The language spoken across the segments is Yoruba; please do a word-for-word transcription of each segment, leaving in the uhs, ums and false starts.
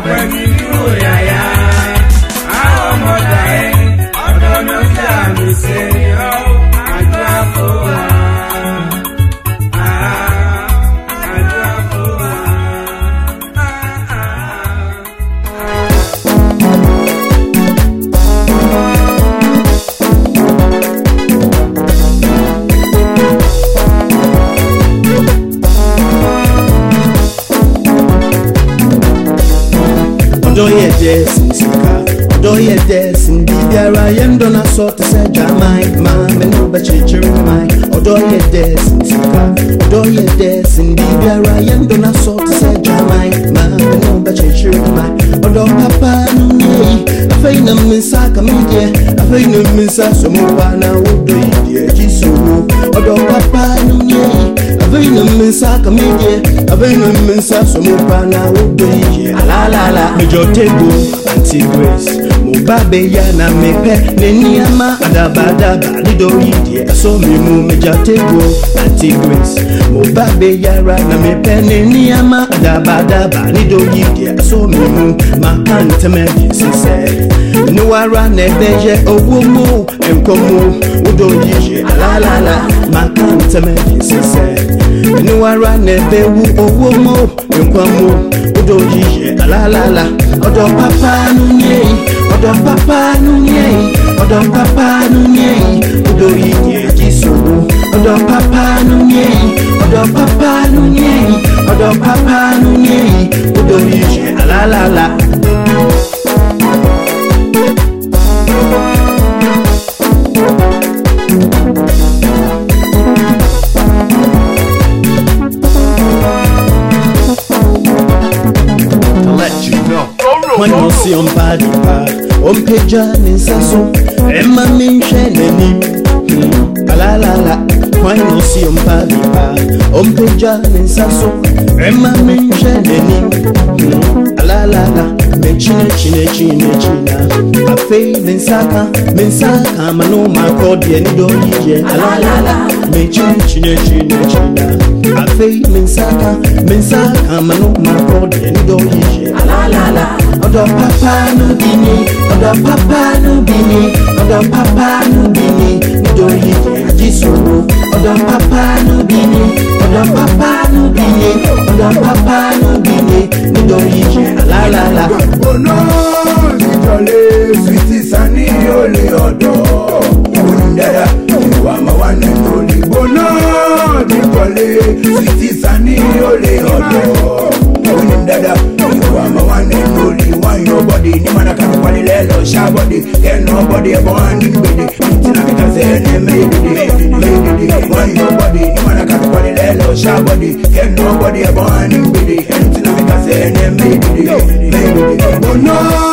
Odo ye desin sika, odo ye desin bibiara yendo na so to say jamai ma me no ba chichiri mai. Odo ye desin sika, odo ye desin bibiara yendo na so to say jamai ma me no ba chichiri mai. Odo papa no ye, afei na minsa kamidie, afei na minsa so mo pa na odo ye jisu. Odo papa no ye, afei na minsa kamidie, afei na minsa so mo pa na odo ye. La la la. Table, Auntie Grace, Mubabe ya na mepe, neni ama adabadaba, nido yidi, so me mu meja table, Auntie Grace, Mubabe ya ra na mepe, neni ama adabadaba, nido yidi, so me mu makante me sise, no ara nebeje owo mo, enkomo, udo yidi, la la la, makante me sise, no ara nebewu owo mo, enkomo, udo yidi, la la la. Odo papa nunye, odo papa nunye, odo papa nunye, odo yeye jisu. Odo papa nunye, odo papa nunye, odo papa nunye, odo yeye la la la. When you see on body bar, on peja ninsaso, Emma minche neni, la la la. When you see on body bar, on peja ninsaso, Emma minche neni, la la la. Chine chine chine china, a fay ninsaka, ninsaka, mano ma kodi and do ye, la la la. Me chine chine chine china, a fay ninsaka, ninsaka, mano ma kodi and do ye, la la la. Odo papa no bini, odo papa no bini, odo papa no bini, do ye jisu. Odo papa no bini, odo papa no bini, odo papa no bini, do ye la la la. Bono, Nitole, Sweetie Sunny, Oli Odo, Undada, Wama one and only. Bono, Nitole, Sweetie Sunny, Oli Odo, Undada, Wama one and only. Why nobody, Nimana can call it Shabody, and nobody born in Bidi, Tina say, made it, made it. Why nobody, Nimana can call it Shabody, and nobody born in Bidi, and Tina say, made it, made it. Bono,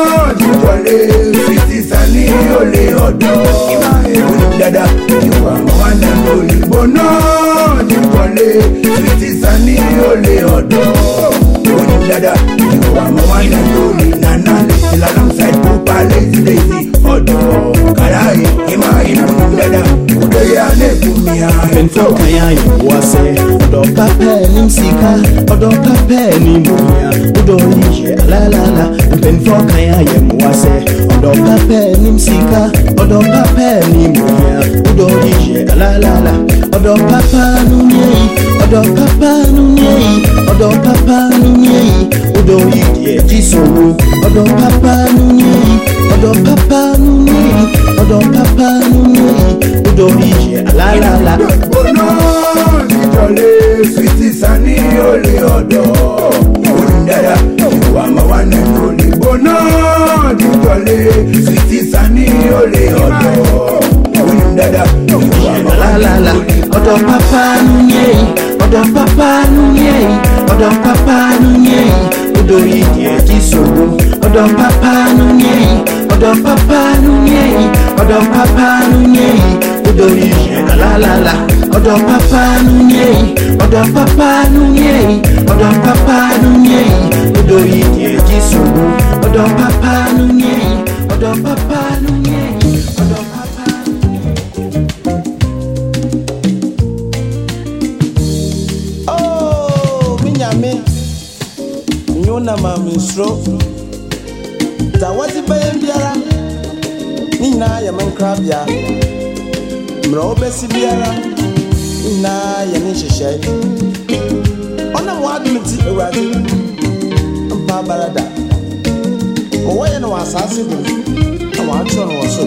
Nitole, Sweetie Sunny, Oli Odo, Undada, you are one and only. Bono, Nitole, Sweetie Sunny, Oli Odo, Undada, you are one and only. Nana, still alongside Papa, lazy lazy, Odo, Karai, Hima, Undada, Udaya, Nekumia, and for Kaya, was a Odo Papa, Nimsika, Odo Papa, Nimuya, Udo Ye, la la la, and for Kaya, was a Odo Papa, Nimsika, Odo Papa, Nimuya, Udo Ye, la la la, Odo Papa, Nunye, Odo Papa, Nunye, Odo Papa, Nunye, Udo Ye, Jisu. Odo papa nunye, odo papa nunye, odo papa nunye, odo yeye la la la. Bono, Nitole, Sweetie Sunny, Oli Odo, Undada, you are my one and only. Bono, Nitole, Sweetie Sunny, Oli Odo, Undada, you are my la la la. Odo papa nunye, odo papa nunye, odo papa nunye, odo yeye jisu. Odo papa nunye, odo papa nunye, odo papa nunye, odo yeye la la la. Odo papa nunye, odo papa nunye, odo papa nunye, odo yeye jisu. Odo papa nunye, odo papa nunye, odo papa. Oh, minyame, nyona ma minstro. ta wati bayan biara ni na ya man krabia mra obesi biara na ya ni hyehyɛ ona mo admiti ewade mpa barada o waye na wasase bu na wa atro no so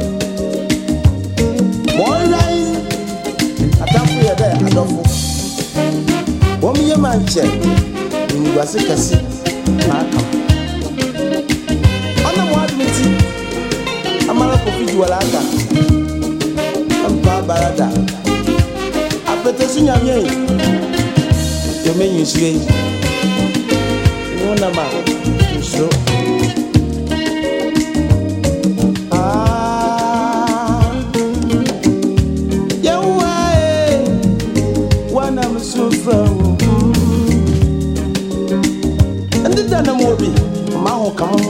mo rai atafu ye be adofo wo mi ye manche ni gwase kase na aka ona mo admiti amara ko fiji wala aka mpa barada apete sunyamye yo menyu suye wona ma so ah yawa e wana msufra andi dana mobi ma ho kamo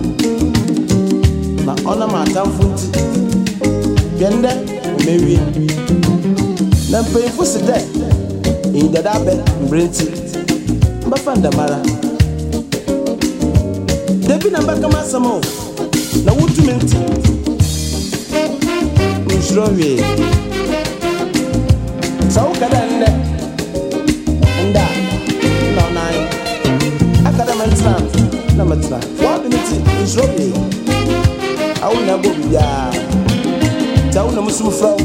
na ona ma tamfunti bende mewi na mpemfu se de in dada be mbrenti mbafa ndamara debi na mbaka masamo na wutumenti nshrowe sawu kada nde nda no nine akada mantra na matra wa biniti nshrowe awu na bo bia tawu na musumfra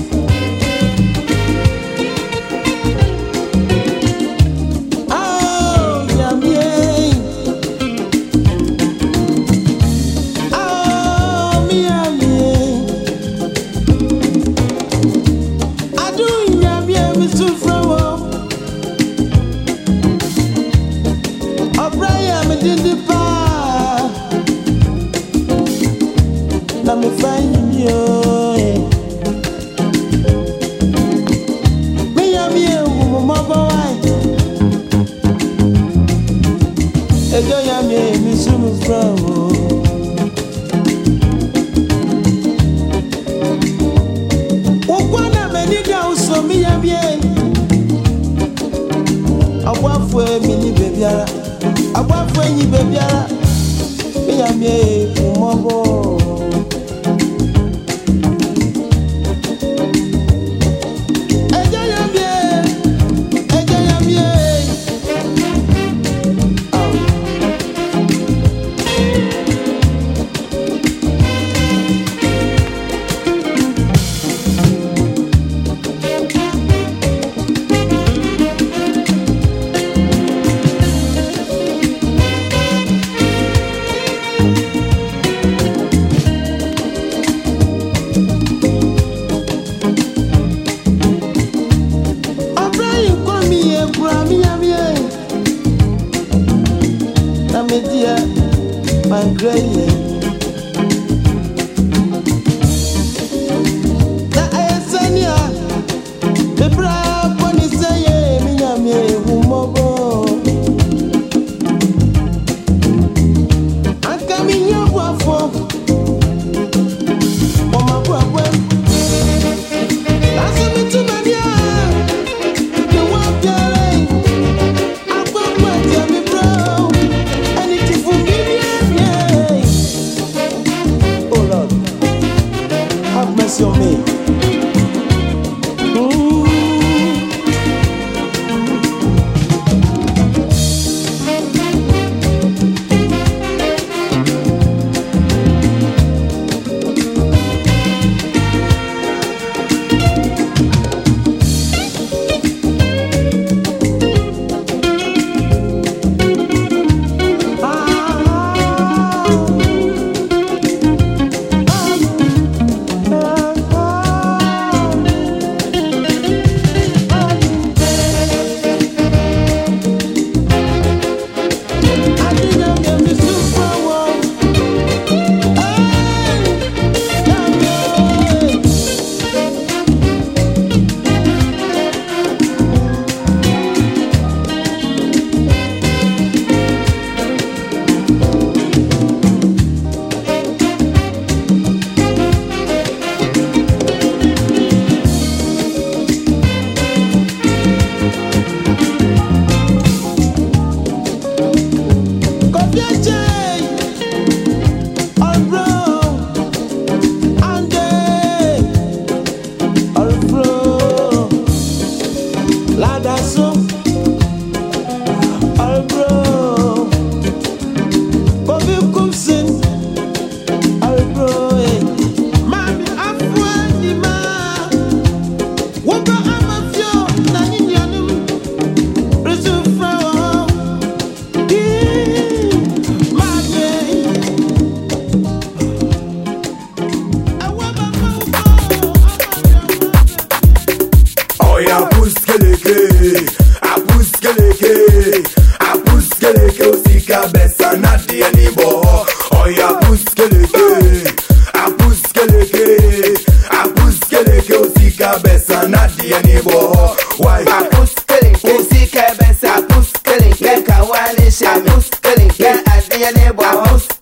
Yeah, I see a neighbor house.